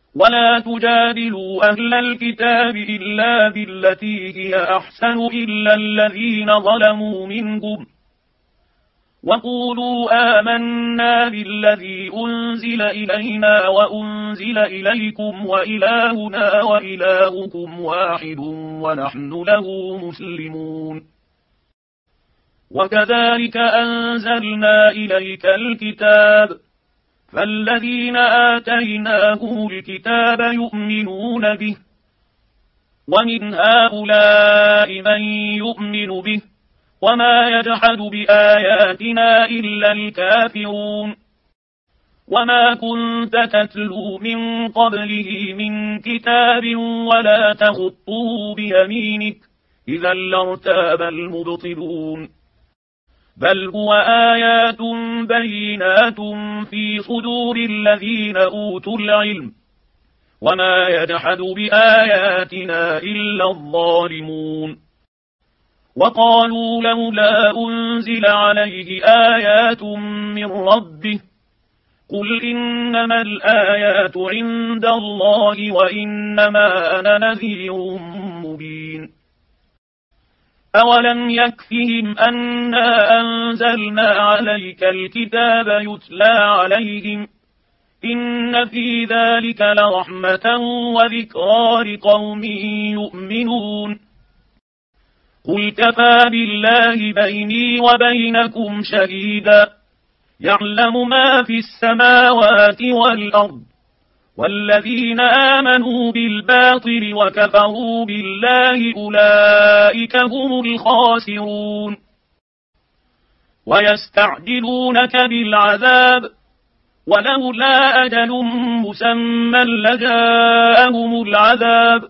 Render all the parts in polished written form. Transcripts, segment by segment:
ولا تجادلوا أهل الكتاب إلا بالتي هي أحسن إلا الذين ظلموا منهم وقولوا آمنا بالذي أنزل إلينا وأنزل إليكم وإلهنا وإلهكم واحد ونحن له مسلمون. وكذلك أنزلنا إليك الكتاب فالذين آتيناهم الكتاب يؤمنون به ومن هؤلاء من يؤمن به وما يجحد بآياتنا إلا الكافرون. وما كنت تتلو من قبله من كتاب ولا تخطه بيمينك إذا لارتاب المبطلون. بل هو آيات بينات في صدور الذين أوتوا العلم وما يجحد بآياتنا إلا الظالمون. وقالوا لولا أنزل عليه آيات من ربه قل إنما الآيات عند الله وإنما أنا نذير مبين. أولم يكفهم أنا أنزلنا عليك الكتاب يتلى عليهم إن في ذلك لرحمة وذكرى لقوم يؤمنون. قل كفى بالله بيني وبينكم شهيدا يعلم ما في السماوات والأرض والذين آمنوا بالباطل وكفروا بالله أولئك هم الخاسرون. ويستعجلونك بالعذاب ولولا أجل مسمى لجاءهم العذاب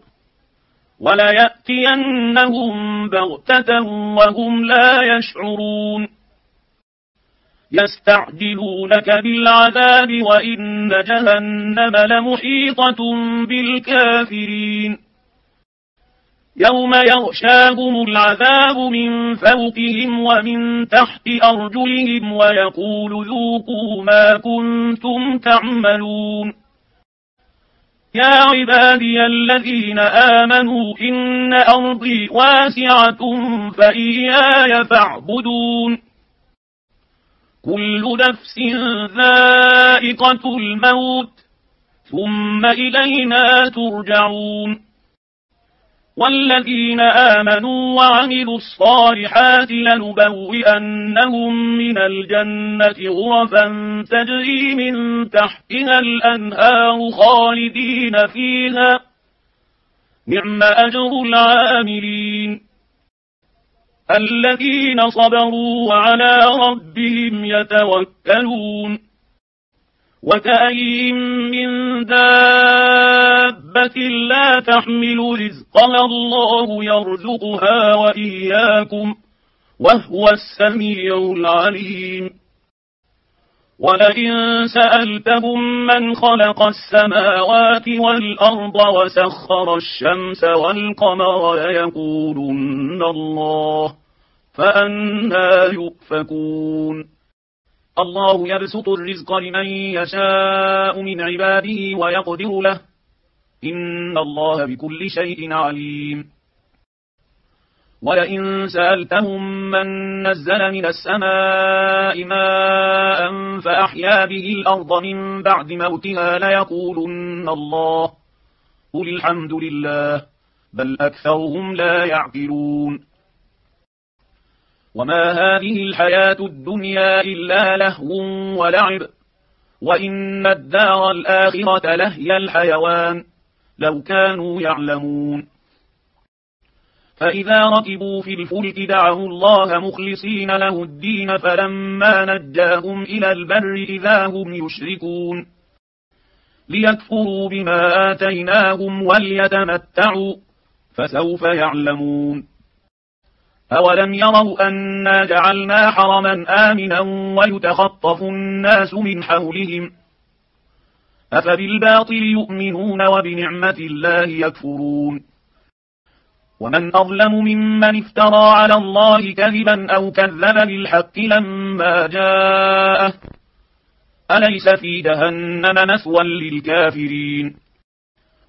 وليأتينهم بغتة وهم لا يشعرون. يستعجلونك بالعذاب وإن جهنم لمحيطة بالكافرين. يوم يغشاهم العذاب من فوقهم ومن تحت أرجلهم ويقول ذوقوا ما كنتم تعملون. يا عبادي الذين آمنوا إن أرضي واسعة فإياي فاعبدون. كل نفس ذائقة الموت ثم إلينا ترجعون. والذين آمنوا وعملوا الصالحات لنبوئنهم من الجنة غرفا تجري من تحتها الأنهار خالدين فيها نعم أجر العاملين. الذين صبروا وعلى ربهم يتوكلون. وكأين من دابة لا تحمل رزقها الله يرزقها وإياكم وهو السميع العليم. ولئن سألتهم من خلق السماوات والأرض وسخر الشمس والقمر ليقولن الله فأنى يؤفكون. الله يبسط الرزق لمن يشاء من عباده ويقدر له إن الله بكل شيء عليم. ولئن سألتهم من نزل من السماء ماء فأحيا به الأرض من بعد موتها ليقولن الله قل الحمد لله بل أكثرهم لا يعقلون. وما هذه الحياة الدنيا إلا لهو ولعب وإن الدار الآخرة لهي الحيوان لو كانوا يعلمون. فإذا ركبوا في الفلك دعوا الله مخلصين له الدين فلما نجاهم إلى البر إذا هم يشركون. ليكفروا بما آتيناهم وليتمتعوا فسوف يعلمون. أولم يروا أنا جعلنا حرما آمنا ويتخطف الناس من حولهم أفبالباطل يؤمنون وبنعمة الله يكفرون. ومن أظلم ممن افترى على الله كذبا أو كذب بالحق لما جاءه أليس في جهنم مثوى للكافرين.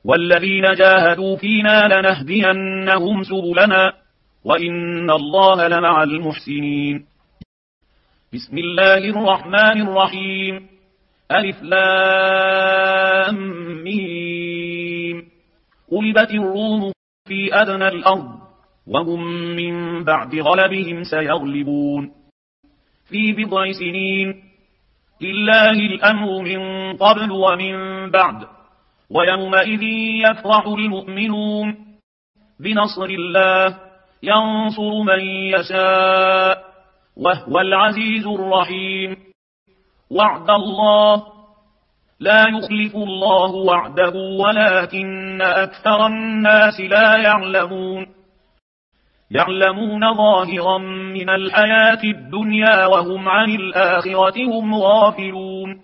والذين جاهدوا فينا لنهدينهم سبلنا وإن الله لمع المحسنين. بسم الله الرحمن الرحيم. ألف لام ميم. غلبت الروم في أدنى الأرض وهم من بعد غلبهم سيغلبون في بضع سنين. لله الأمر من قبل ومن بعد ويومئذ يفرح المؤمنون بنصر الله ينصر من يشاء وهو العزيز الرحيم. وعد الله لا يخلف الله وعده ولكن أكثر الناس لا يعلمون. يعلمون ظاهرا من الحياة الدنيا وهم عن الآخرة هم غافلون.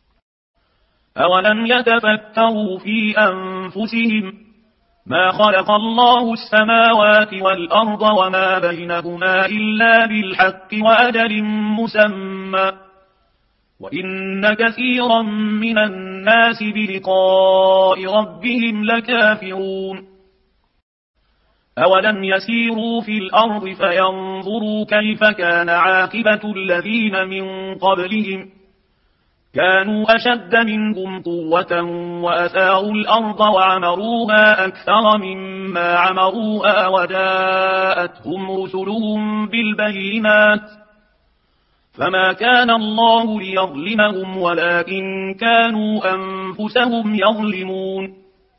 أولم يتفكروا في أنفسهم ما خلق الله السماوات والأرض وما بينهما إلا بالحق وأجل مسمى وإن كثيرا من الناس بلقاء ربهم لكافرون. أولم يسيروا في الأرض فينظروا كيف كان عاقبة الذين من قبلهم كانوا أشد منهم قوة وأثاروا الأرض وعمروها أكثر مما عمروها وجاءتهم رسلهم بالبينات فما كان الله ليظلمهم ولكن كانوا أنفسهم يظلمون.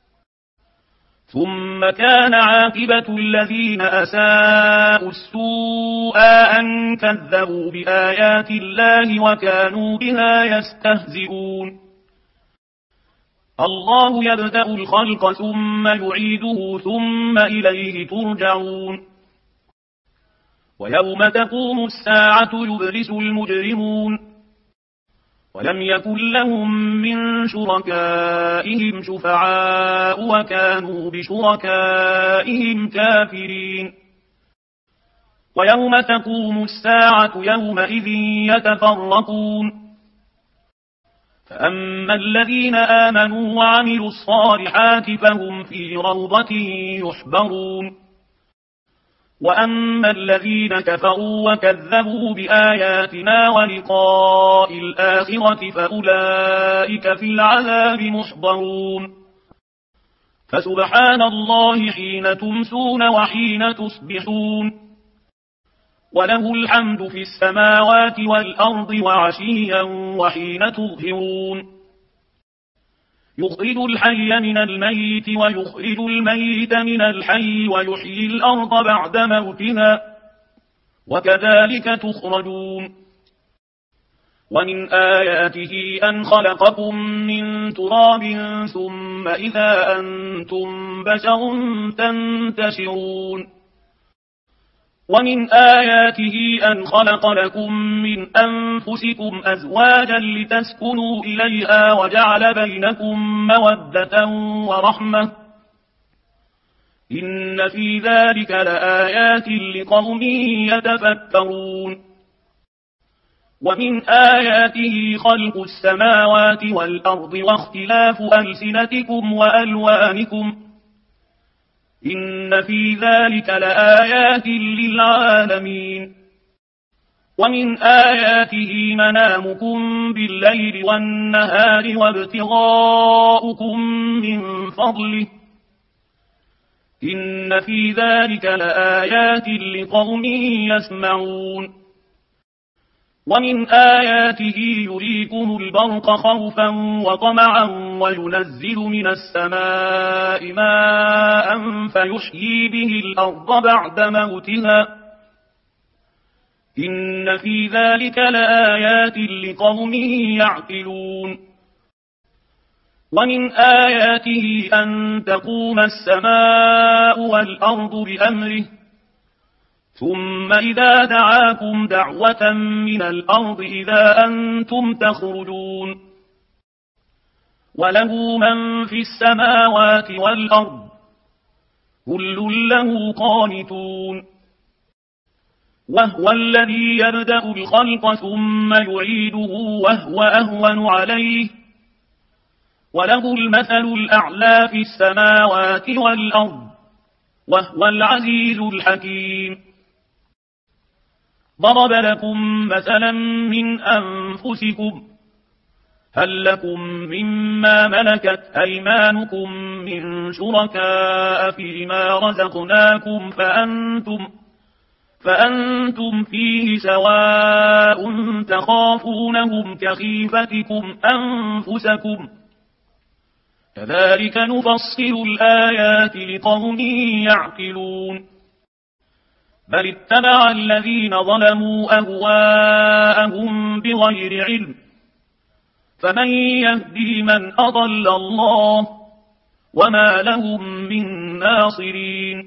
ثم كان عاقبة الذين أساءوا السوء أن كذبوا بآيات الله وكانوا بها يستهزئون. الله يبدأ الخلق ثم يعيده ثم إليه ترجعون. ويوم تقوم الساعة يبرز المجرمون ولم يكن لهم من شركائهم شفعاء وكانوا بشركائهم كافرين. ويوم تقوم الساعة يومئذ يتفرقون فأما الذين آمنوا وعملوا الصالحات فهم في روضة يحبرون وأما الذين كفروا وكذبوا بآياتنا ولقاء الآخرة فأولئك في العذاب محضرون. فسبحان الله حين تمسون وحين تصبحون وله الحمد في السماوات والأرض وعشيا وحين تظهرون. يخرج الحي من الميت ويخرج الميت من الحي ويحيي الأرض بعد موتها وكذلك تخرجون. ومن آياته أن خلقكم من تراب ثم إذا أنتم بشر تنتشرون. ومن آياته أن خلق لكم من أنفسكم أزواجا لتسكنوا إليها وجعل بينكم مودة ورحمة إن في ذلك لآيات لقوم يتفكرون. ومن آياته خلق السماوات والأرض واختلاف ألسنتكم وألوانكم إن في ذلك لآيات للعالمين. ومن آياته منامكم بالليل والنهار وابتغاؤكم من فضله إن في ذلك لآيات لقوم يسمعون. ومن آياته يريكم البرق خوفا وطمعا وينزل من السماء ماء فيحيي به الأرض بعد موتها إن في ذلك لآيات لقوم يعقلون. ومن آياته أن تقوم السماء والأرض بأمره ثم إذا دعاكم دعوة من الأرض إذا أنتم تخرجون. وله من في السماوات والأرض كل له قانتون. وهو الذي يبدأ الخلق ثم يعيده وهو أهون عليه وله المثل الأعلى في السماوات والأرض وهو العزيز الحكيم. ضرب لكم مثلا من أنفسكم هل لكم مما ملكت أيمانكم من شركاء فيما رزقناكم فأنتم فيه سواء تخافونهم كخيفتكم أنفسكم كذلك نفصل الآيات لقوم يعقلون. بل اتبع الذين ظلموا أهواءهم بغير علم فمن يهدي من أضل الله وما لهم من ناصرين.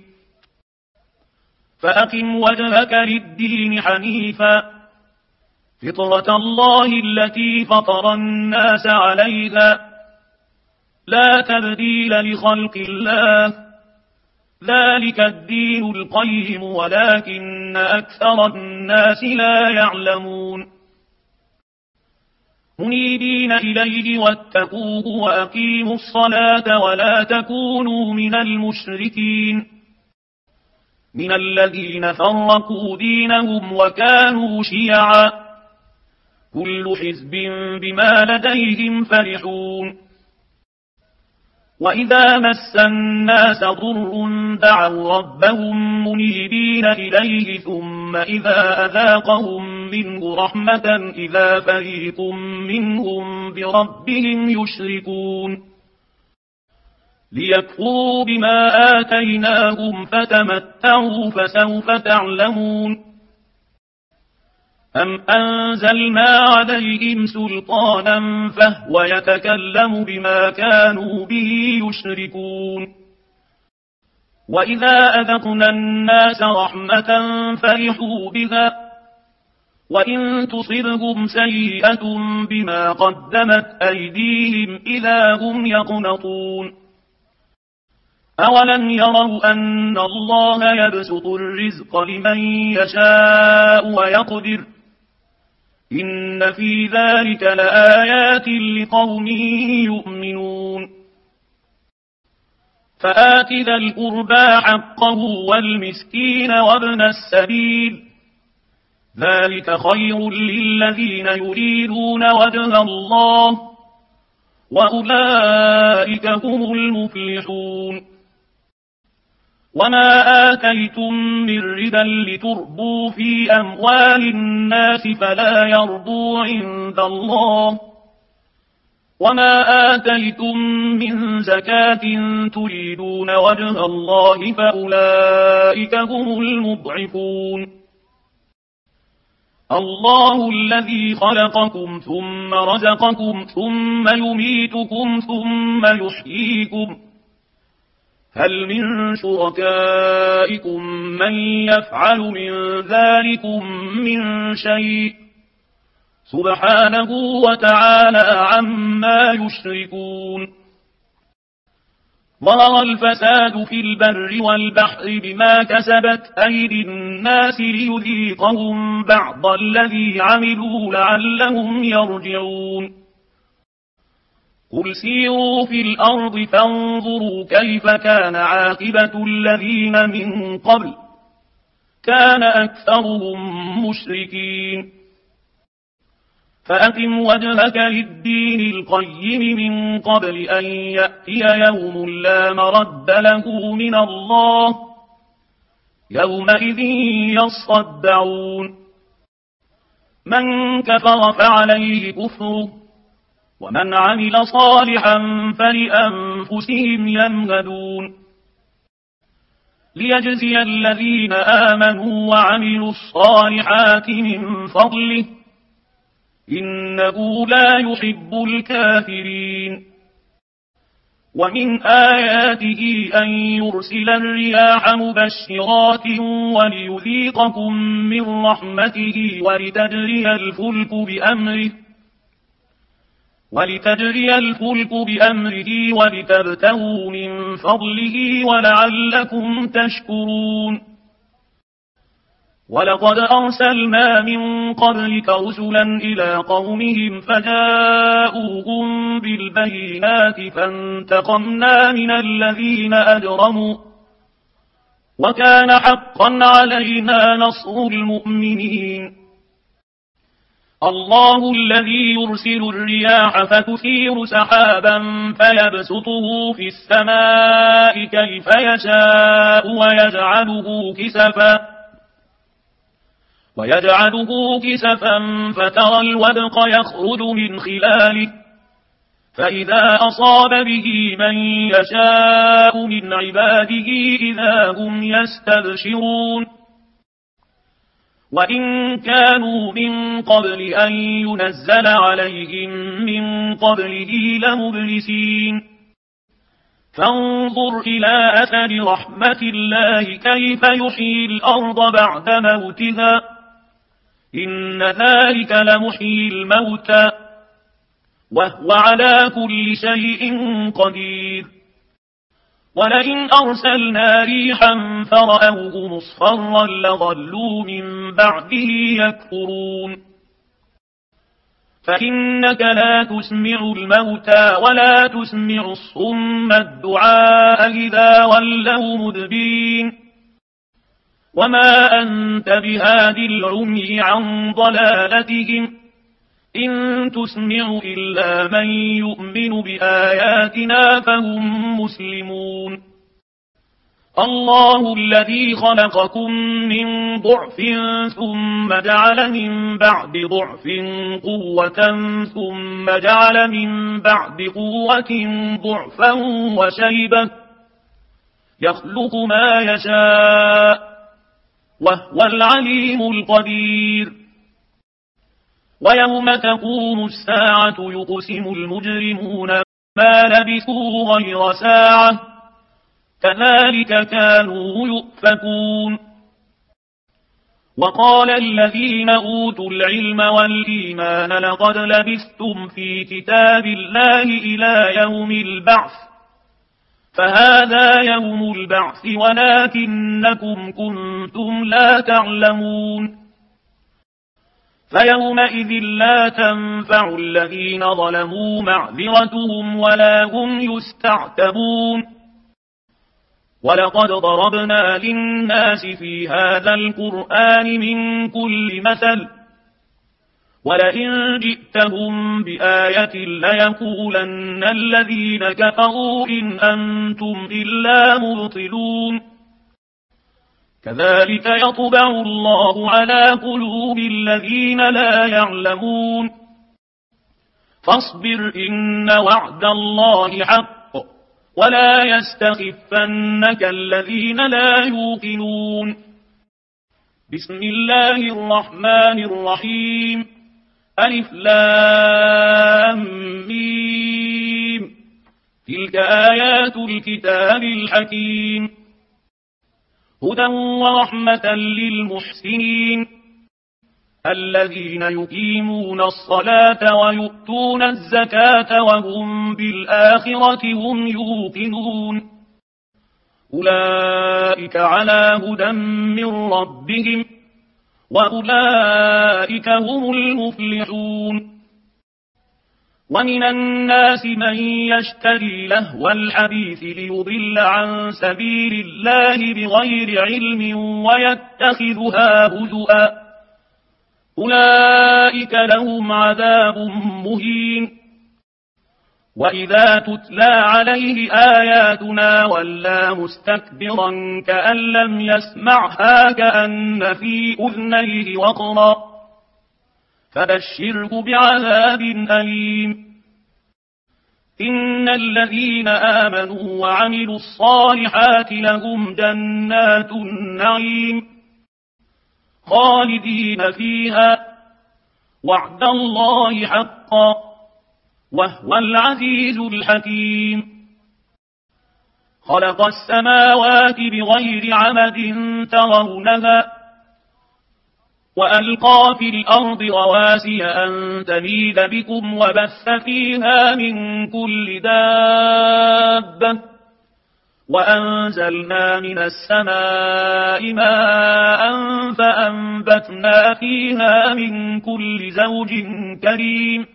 فأقم وجهك للدين حنيفا فطرة الله التي فطر الناس عليها لا تبديل لخلق الله ذلك الدين القيم ولكن أكثر الناس لا يعلمون. منيبين إليه واتقوه وأقيموا الصلاة ولا تكونوا من المشركين من الذين فرقوا دينهم وكانوا شيعا كل حزب بما لديهم فرحون. وإذا مس الناس ضر دعوا ربهم منيبين إليه ثم إذا أذاقهم منه رحمة إذا فريق منهم بربهم يشركون. ليكفروا بما آتيناهم فتمتعوا فسوف تعلمون. أم أنزلنا عليهم سلطانا فهو يتكلم بما كانوا به يشركون. وإذا أذقنا الناس رحمة فرحوا بها وإن تصبهم سيئة بما قدمت أيديهم إذا هم يقنطون. أولم يروا أن الله يبسط الرزق لمن يشاء ويقدر إن في ذلك لآيات لقوم يؤمنون. فآت ذا القربى حقه والمسكين وابن السبيل ذلك خير للذين يريدون وجه الله وأولئك هم المفلحون. وما آتيتم من ربا لتربوا في أموال الناس فلا يربو عند الله وما آتيتم من زكاة تريدون وجه الله فأولئك هم المضعفون. الله الذي خلقكم ثم رزقكم ثم يميتكم ثم يحييكم هل من شركائكم من يفعل من ذلكم من شيء سبحانه وتعالى عما يشركون. ظهر الفساد في البر والبحر بما كسبت أيدي الناس ليذيقهم بعض الذي عملوا لعلهم يرجعون. قل سيروا في الأرض فانظروا كيف كان عاقبة الذين من قبل كان أكثرهم مشركين. فأقم وجهك للدين القيم من قبل أن يأتي يوم لا مرد له من الله يومئذ يصدعون. من كفر فعليه كفره ومن عمل صالحا فلأنفسهم يمهدون. ليجزي الذين آمنوا وعملوا الصالحات من فضله إنه لا يحب الكافرين. ومن آياته أن يرسل الرياح مبشرات وليذيقكم من رحمته ولتجري الفلك بأمره ولتبتغوا من فضله ولعلكم تشكرون. ولقد أرسلنا من قبلك رسلا إلى قومهم فجاءوهم بالبينات فانتقمنا من الذين أجرموا وكان حقا علينا نصر المؤمنين. الله الذي يرسل الرياح فتثير سحابا فيبسطه في السماء كيف يشاء ويجعله كسفا فترى الودق يخرج من خلاله فإذا أصاب به من يشاء من عباده إذا هم يستبشرون. وإن كانوا من قبل أن ينزل عليهم من قبله لمبلسين. فانظر إلى أثر رحمة الله كيف يحيي الأرض بعد موتها إن ذلك لمحيي الموتى وهو على كل شيء قدير. ولئن أرسلنا ريحا فرأوه مصفرا لظلوا من بعده يكفرون. فإنك لا تسمع الموتى ولا تسمع الصم الدعاء إذا ولوا مدبرين. وما أنت بهاد العمي عن ضلالتهم إن تسمع إلا من يؤمن بآياتنا فهم مسلمون. الله الذي خلقكم من ضعف ثم جعل من بعد ضعف قوة ثم جعل من بعد قوة ضعفا وشيبة يخلق ما يشاء وهو العليم القدير. ويوم تقوم الساعة يقسم المجرمون ما لبثوا غير ساعة كذلك كانوا يؤفكون. وقال الذين أوتوا العلم والإيمان لقد لبثتم في كتاب الله إلى يوم البعث فهذا يوم البعث ولكنكم كنتم لا تعلمون. فيومئذ لا تنفع الذين ظلموا معذرتهم ولا هم يستعتبون. ولقد ضربنا للناس في هذا القرآن من كل مثل ولئن جئتهم بآية ليقولن الذين كفروا إن أنتم إلا مبطلون. كذلك يطبع الله على قلوب الذين لا يعلمون. فاصبر إن وعد الله حق ولا يستخفنك الذين لا يوقنون. بسم الله الرحمن الرحيم ألف لام ميم تلك آيات الكتاب الحكيم هدى ورحمة للمحسنين الذين يقيمون الصلاة ويؤتون الزكاة وهم بالآخرة هم يوقنون. أولئك على هدى من ربهم وأولئك هم المفلحون. ومن الناس من يشتري لهو الحديث ليضل عن سبيل الله بغير علم ويتخذها هزؤا أولئك لهم عذاب مهين. وإذا تتلى عليه آياتنا ولى مستكبرا كأن لم يسمعها كأن في أذنيه وقرا فبشره بعذاب أليم. إن الذين آمنوا وعملوا الصالحات لهم جنات النعيم خالدين فيها وعد الله حقا وهو العزيز الحكيم. خلق السماوات بغير عمد ترونها وألقى في الأرض رواسي أن تميد بكم وبث فيها من كل دابة وأنزلنا من السماء ماء فأنبتنا فيها من كل زوج كريم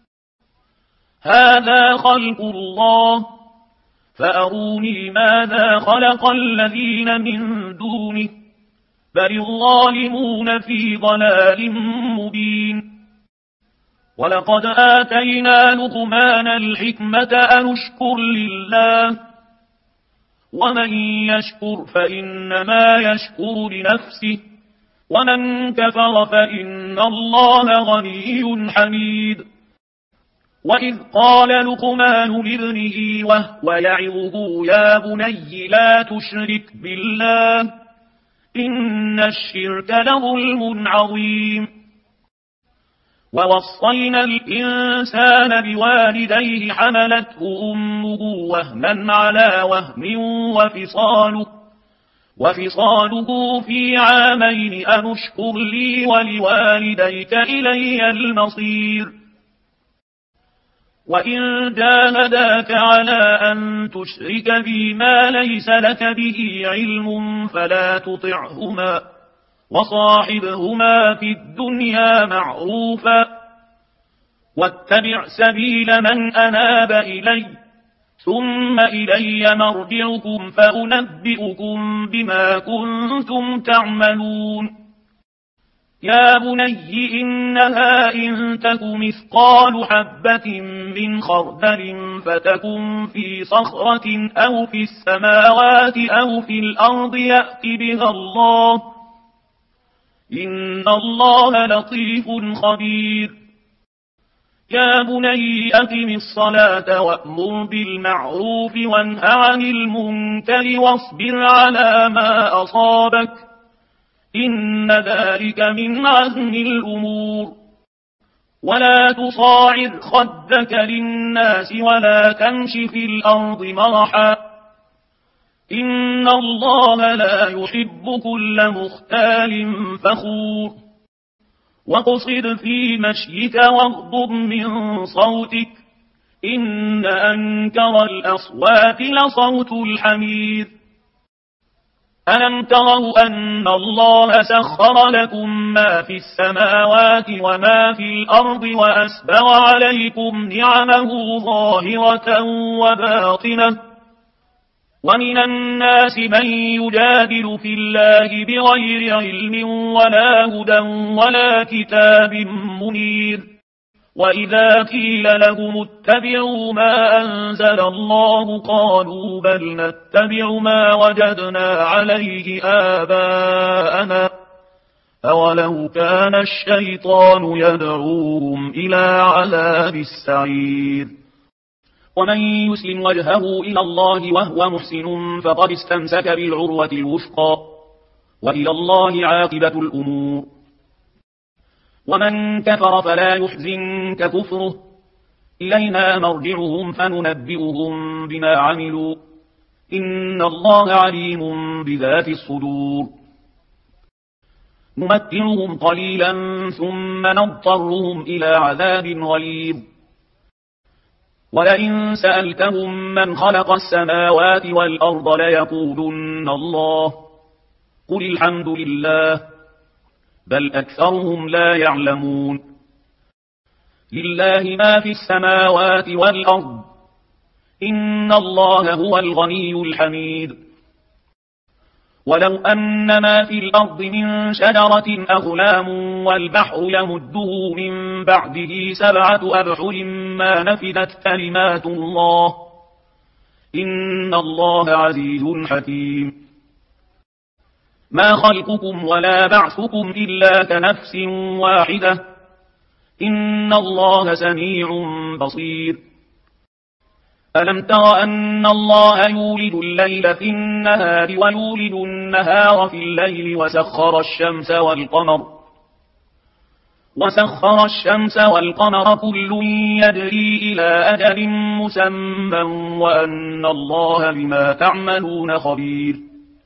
هذا خلق الله فأروني ماذا خلق الذين من دونه بل الظالمون في ضلال مبين ولقد آتينا لقمان الحكمة أن اشكر لله ومن يشكر فإنما يشكر لنفسه ومن كفر فإن الله غني حميد وإذ قال لقمان لابنه وهو يعظه يا بني لا تشرك بالله إن الشرك لظلم عظيم ووصينا الإنسان بوالديه حملته أمه وهنا على وهن وفصاله في عامين أن اشكر لي ولوالديك إلي المصير وإن جاهداك على أن تشرك بي ما ليس لك به علم فلا تطعهما وصاحبهما في الدنيا معروفا واتبع سبيل من أناب إلي ثم إلي مرجعكم فأنبئكم بما كنتم تعملون يا بني إنها إن تك مثقال حبة من خردل فتكن في صخرة أو في السماوات أو في الأرض يأت بها الله إن الله لطيف خبير يا بني أقم الصلاة وأمر بالمعروف وانه عن المنكر واصبر على ما أصابك إن ذلك من عزم الأمور ولا تصاعد خدك للناس ولا تمش في الأرض مرحا إن الله لا يحب كل مختال فخور واقصد في مشيك واغضض من صوتك إن أنكر الأصوات لصوت الحمير ألم تروا أن الله سخر لكم ما في السماوات وما في الأرض وأسبغ عليكم نعمه ظاهرة وباطنة ومن الناس من يجادل في الله بغير علم ولا هدى ولا كتاب منير وإذا قيل لهم اتبعوا ما أنزل الله قالوا بل نتبع ما وجدنا عليه آباءنا أولو كان الشيطان يدعوهم إلى عذاب السعير ومن يسلم وجهه إلى الله وهو محسن فقد استمسك بالعروة الوثقى وإلى الله عاقبة الأمور ومن كفر فلا يحزنك كفره إلينا مرجعهم فننبئهم بما عملوا إن الله عليم بذات الصدور نمتعهم قليلا ثم نضطرهم إلى عذاب غليظ ولئن سألتهم من خلق السماوات والأرض ليقولن الله قل الحمد لله بل أكثرهم لا يعلمون لله ما في السماوات والأرض إن الله هو الغني الحميد ولو أن ما في الأرض من شجرة أقلام والبحر يمده من بعده 7 أبحر ما نفدت كلمات الله إن الله عزيز حكيم ما خلقكم ولا بعثكم إلا كنفس واحدة إن الله سميع بصير ألم تر أن الله يولد الليل في النهار ويولد النهار في الليل وسخر الشمس والقمر كل يجري إلى أجل مسمى وأن الله بما تعملون خبير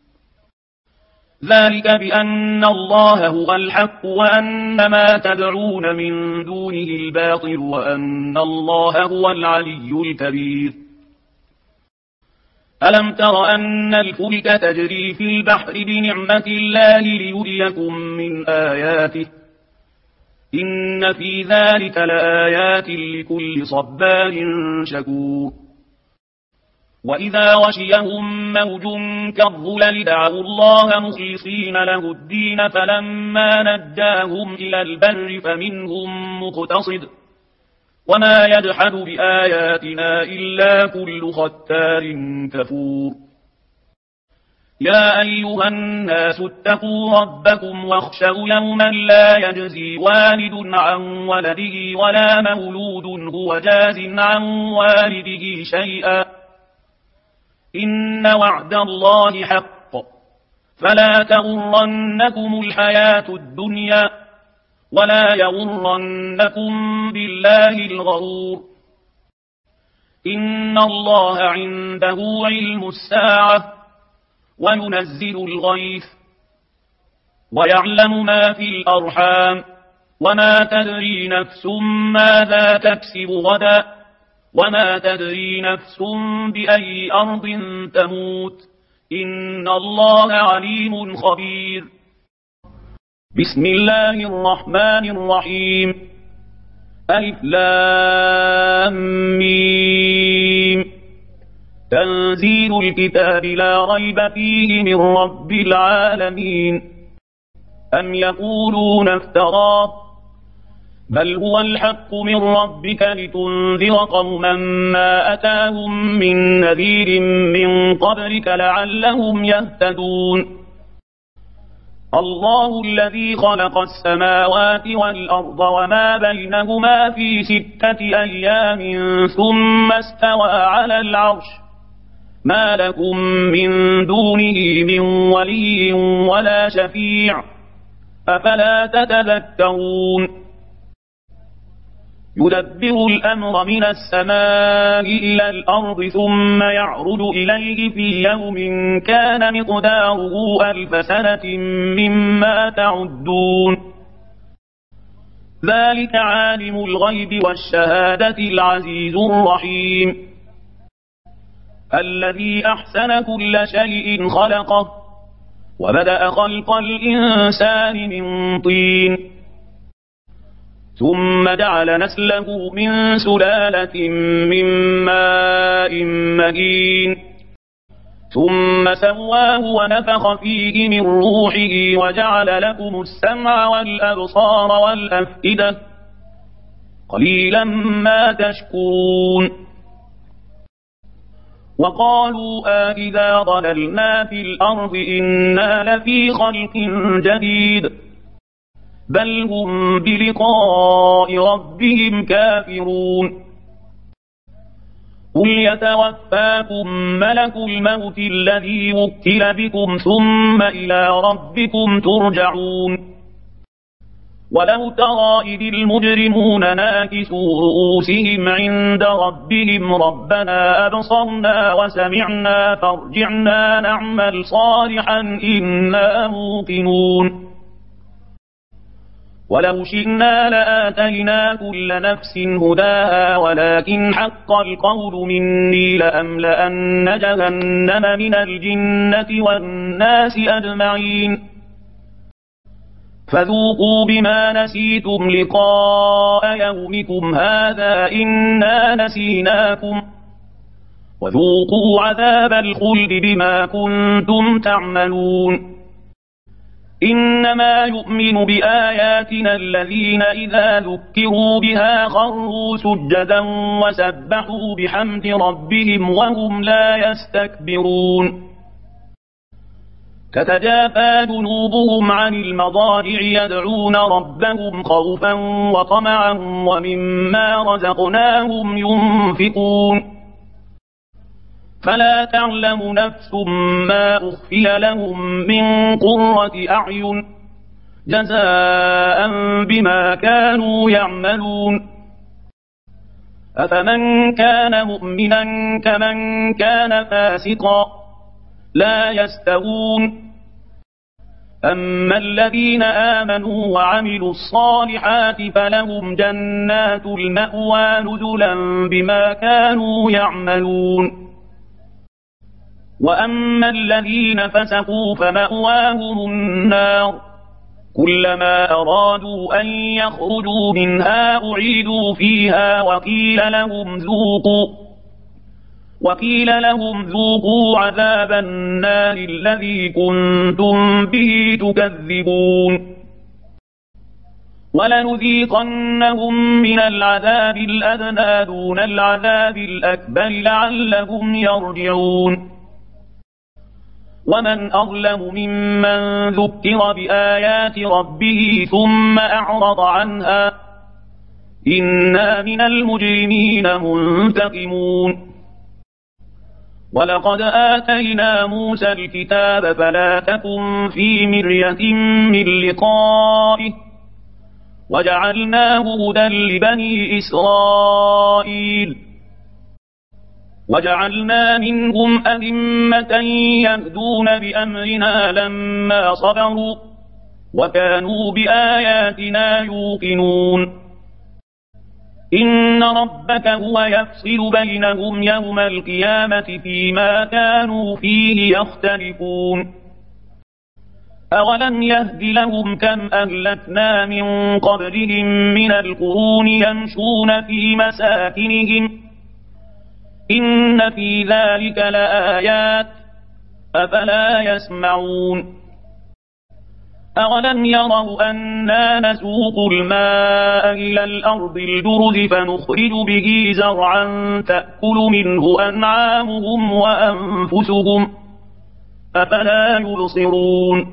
ذلك بأن الله هو الحق وأن ما تدعون من دونه الباطل وأن الله هو العلي الكبير ألم تر أن الفلك تجري في البحر بنعمة الله ليريكم من آياته إن في ذلك لآيات لكل صبار شكور وإذا غشيهم موج كالظلل دعوا الله مخلصين له الدين فلما نجاهم إلى البر فمنهم مقتصد وما يجحد بآياتنا إلا كل ختار كفور يا أيها الناس اتقوا ربكم واخشوا يوما لا يجزي والد عن ولده ولا مولود هو جاز عن والده شيئا إن وعد الله حق فلا تغرنكم الحياة الدنيا ولا يغرنكم بالله الغرور إن الله عنده علم الساعة وينزل الغيث ويعلم ما في الأرحام وما تدري نفس ماذا تكسب غدا وما تدري نفس بأي أرض تموت إن الله عليم خبير بسم الله الرحمن الرحيم ألف لام ميم تنزيل الكتاب لا ريب فيه من رب العالمين أم يقولون افتراه بل هو الحق من ربك لتنذر قوما ما أتاهم من نذير من قبلك لعلهم يهتدون الله الذي خلق السماوات والأرض وما بينهما في 6 أيام ثم استوى على العرش ما لكم من دونه من ولي ولا شفيع أفلا تتذكرون يدبر الأمر من السماء إلى الأرض ثم يعرج إليه في يوم كان مقداره 1000 سنة مما تعدون ذلك عالم الغيب والشهادة العزيز الرحيم الذي أحسن كل شيء خلقه وبدأ خلق الإنسان من طين ثم جعل نسله من سلالة من ماء مهين ثم سواه ونفخ فيه من روحه وجعل لكم السمع والأبصار والأفئدة قليلا ما تشكرون وقالوا أإذا ضللنا في الأرض إنا لفي خلق جديد بل هم بلقاء ربهم كافرون قل يتوفاكم ملك الموت الذي وكل بكم ثم إلى ربكم ترجعون ولو ترى إذ المجرمون ناكسوا رؤوسهم عند ربهم ربنا أبصرنا وسمعنا فارجعنا نعمل صالحا إنا موقنون ولو شئنا لآتينا كل نفس هداها ولكن حق القول مني لأملأن جهنم من الجنة والناس أجمعين فذوقوا بما نسيتم لقاء يومكم هذا إنا نسيناكم وذوقوا عذاب الخلد بما كنتم تعملون إنما يؤمن بآياتنا الذين إذا ذكروا بها خروا سجدا وسبحوا بحمد ربهم وهم لا يستكبرون تتجافى جنوبهم عن المضاجع يدعون ربهم خوفا وطمعا ومما رزقناهم ينفقون فلا تعلم نفس ما أخفي لهم من قرة أعين جزاء بما كانوا يعملون أفمن كان مؤمنا كمن كان فاسقا لا يستوون أما الذين آمنوا وعملوا الصالحات فلهم جنات المأوى نزلا بما كانوا يعملون وأما الذين فسقوا فمأواهم النار كلما أرادوا أن يخرجوا منها أعيدوا فيها وقيل لهم ذوقوا عذاب النار الذي كنتم به تكذبون ولنذيقنهم من العذاب الأدنى دون العذاب الأكبر لعلهم يرجعون ومن أظلم ممن ذكر بآيات ربه ثم أعرض عنها إنا من المجرمين منتقمون ولقد آتينا موسى الكتاب فلا تكن في مرية من لقائه وجعلناه هدى لبني إسرائيل وجعلنا منهم أئمة يهدون بأمرنا لما صبروا وكانوا بآياتنا يوقنون إن ربك هو يفصل بينهم يوم القيامة فيما كانوا فيه يختلفون أولم يهد لهم كم أهلكنا من قبلهم من القرون يمشون في مساكنهم إن في ذلك لآيات أفلا يسمعون أولم يروا أنا نسوق الماء إلى الأرض الجرز فنخرج به زرعا تأكل منه أنعامهم وأنفسهم أفلا يبصرون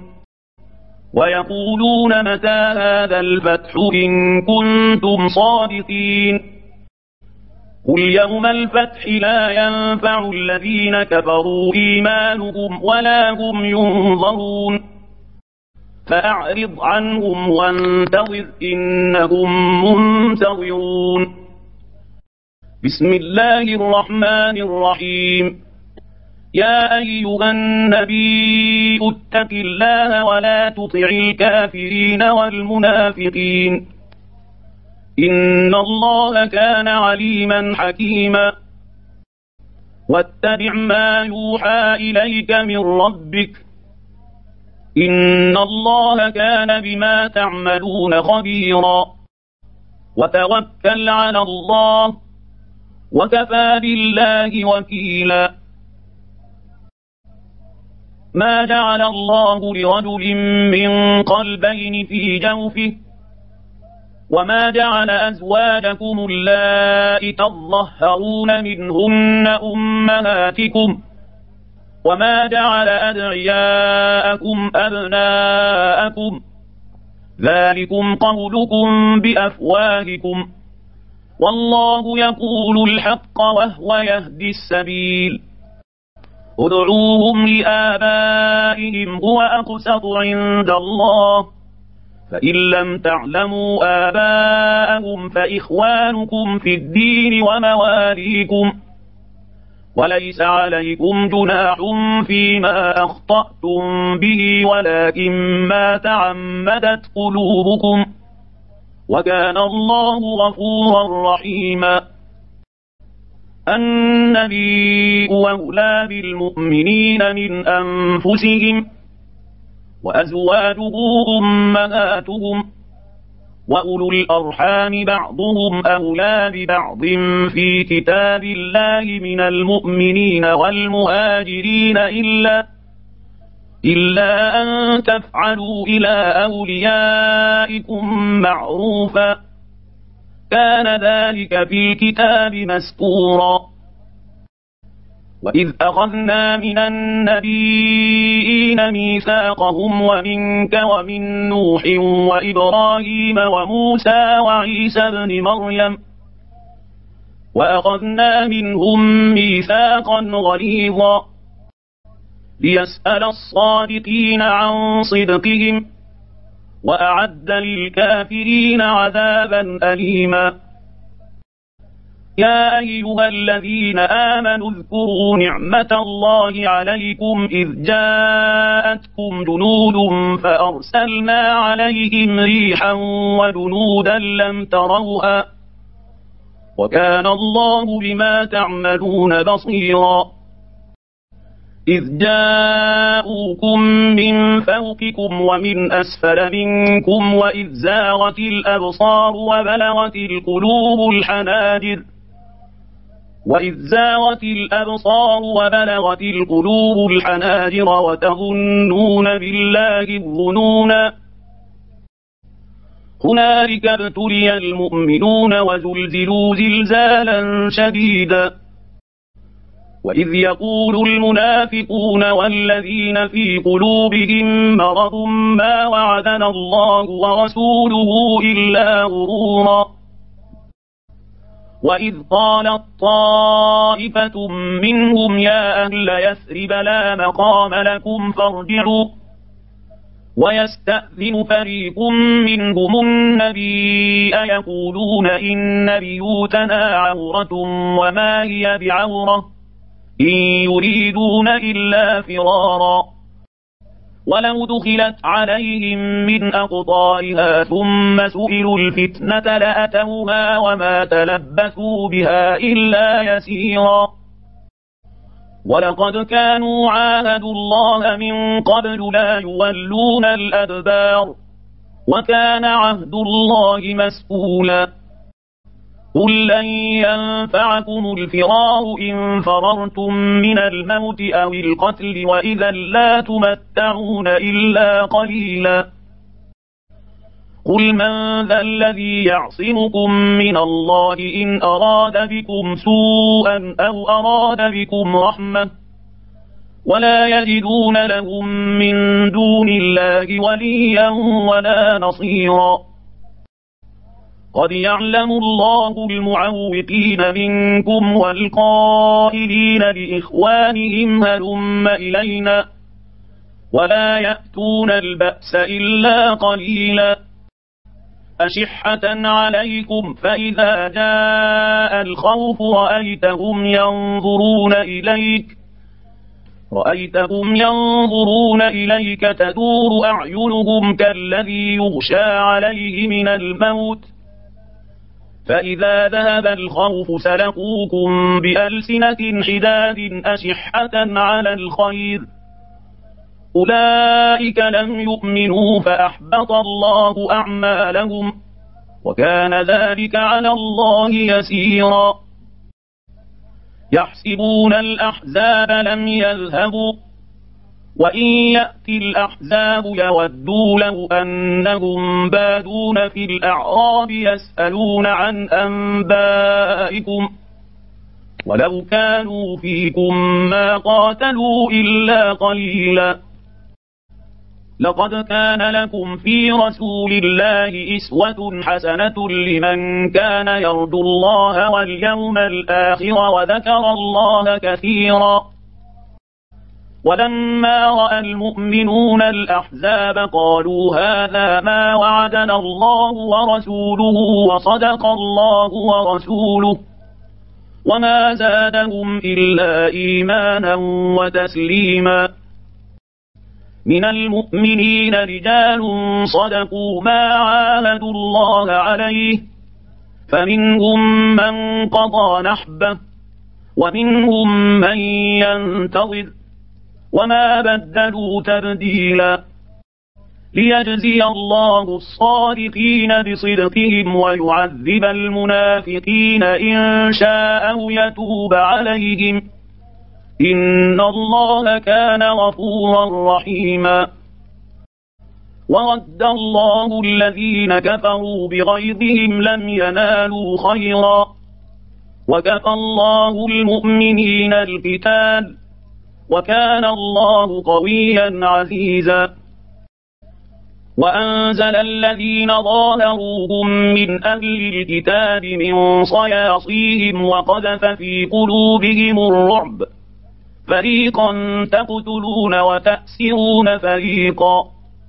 ويقولون متى هذا الفتح إن كنتم صادقين قل يوم الفتح لا ينفع الذين كفروا إيمانهم ولا هم ينظرون فأعرض عنهم وانتظر إنهم منتظرون بسم الله الرحمن الرحيم يا أيها النبي اتق الله ولا تطع الكافرين والمنافقين إن الله كان عليما حكيما واتبع ما يوحى إليك من ربك إن الله كان بما تعملون خبيرا وتوكل على الله وكفى بالله وكيلا ما جعل الله لرجل من قلبين في جوفه وما جعل أزواجكم اللائي تظهرون منهن أمهاتكم وما جعل أدعياءكم أبناءكم ذلكم قولكم بأفواهكم والله يقول الحق وهو يهدي السبيل ادعوهم لآبائهم هو أقسط عند الله فإن لم تعلموا آباءهم فإخوانكم في الدين ومواليكم وليس عليكم جناح فيما أخطأتم به ولكن ما تعمدت قلوبكم وكان الله غفورا رحيما النبي أولى بالمؤمنين من أنفسهم وأزواجه أمهاتهم وأولو الأرحام بعضهم أولى ببعض في كتاب الله من المؤمنين والمهاجرين إلا أن تفعلوا إلى أوليائكم معروفا كان ذلك في الكتاب مسطورا وإذ أخذنا من النبيين ميثاقهم ومنك ومن نوح وإبراهيم وموسى وعيسى بن مريم وأخذنا منهم ميثاقا غليظا ليسأل الصادقين عن صدقهم وأعد للكافرين عذابا أليما يا أيها الذين آمنوا اذكروا نعمة الله عليكم إذ جاءتكم جنود فأرسلنا عليهم ريحا وجنودا لم تروها وكان الله بما تعملون بصيرا إذ جاءوكم من فوقكم ومن أسفل منكم وإذ زاغت الأبصار وبلغت القلوب الحناجر وتظنون بالله الظنونا هنالك ابتلي المؤمنون وزلزلوا زلزالا شديدا وإذ يقول المنافقون والذين في قلوبهم مرض ما وعدنا الله ورسوله إلا غرورا وإذ قالت طائفة منهم يا أهل يثرب لا مقام لكم فارجعوا ويستأذن فريق منهم النبي يقولون إن بيوتنا عورة وما هي بعورة إن يريدون إلا فرارا ولو دخلت عليهم من أقطارها ثم سئلوا الفتنة لأتوها وما تلبثوا بها إلا يسيرا ولقد كانوا عاهدوا الله من قبل لا يولون الأدبار وكان عهد الله مسئولا قل لن ينفعكم الفرار إن فررتم من الموت أو القتل وإذا لا تمتعون إلا قليلا قل من ذا الذي يعصمكم من الله إن أراد بكم سوءا أو أراد بكم رحمة ولا يجدون لهم من دون الله وليا ولا نصيرا قد يعلم الله المعوقين منكم والقائلين لإخوانهم هلم إلينا ولا يأتون البأس إلا قليلا أشحة عليكم فإذا جاء الخوف رأيتهم ينظرون إليك تدور أعينهم كالذي يغشى عليه من الموت فإذا ذهب الخوف سلقوكم بألسنة حداد أشحة على الخير أولئك لم يؤمنوا فأحبط الله أعمالهم وكان ذلك على الله يسيرا يحسبون الأحزاب لم يذهبوا وإن يأتي الأحزاب يودوا لو أنهم بادون في الأعراب يسألون عن أنبائكم ولو كانوا فيكم ما قاتلوا إلا قليلا لقد كان لكم في رسول الله أسوة حسنة لمن كان يرجو الله واليوم الآخر وذكر الله كثيرا ولما رأى المؤمنون الأحزاب قالوا هذا ما وعدنا الله ورسوله وصدق الله ورسوله وما زادهم إلا إيمانا وتسليما من المؤمنين رجال صدقوا ما عاهدوا الله عليه فمنهم من قضى نحبه ومنهم من ينتظر وما بدلوا تبديلا ليجزي الله الصادقين بصدقهم ويعذب المنافقين إن شاء أو يتوب عليهم إن الله كان غفورا رحيما ورد الله الذين كفروا بغيظهم لم ينالوا خيرا وكفى الله المؤمنين القتال وكان الله قويا عزيزا وأنزل الذين ظاهروهم من أهل الكتاب من صياصيهم وقذف في قلوبهم الرعب فريقا تقتلون وتأسرون فريقا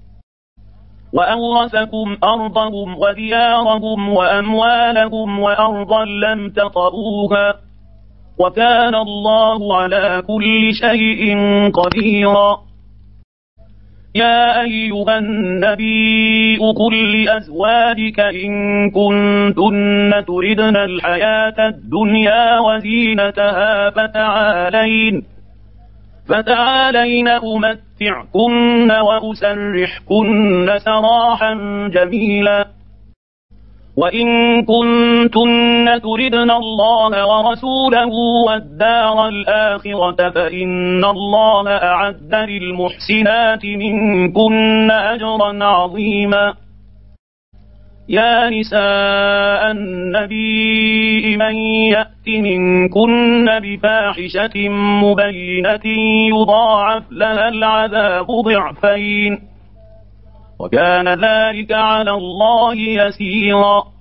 وأورثكم أرضهم وديارهم وأموالهم وأرضا لم تطئوها وكان الله على كل شيء قديرا يا أيها النبي قل لأزواجك إن كنتن تردن الحياة الدنيا وزينتها فتعالين أمتعكن وأسرحكن سراحا جميلا. وإن كنتن تردن الله ورسوله والدار الآخرة فإن الله أعد للمحسنات منكن أجرا عظيما. يا نساء النبي من يأت منكن بفاحشة مبينة يضاعف لها العذاب ضعفين وكان ذلك على الله يسيرا.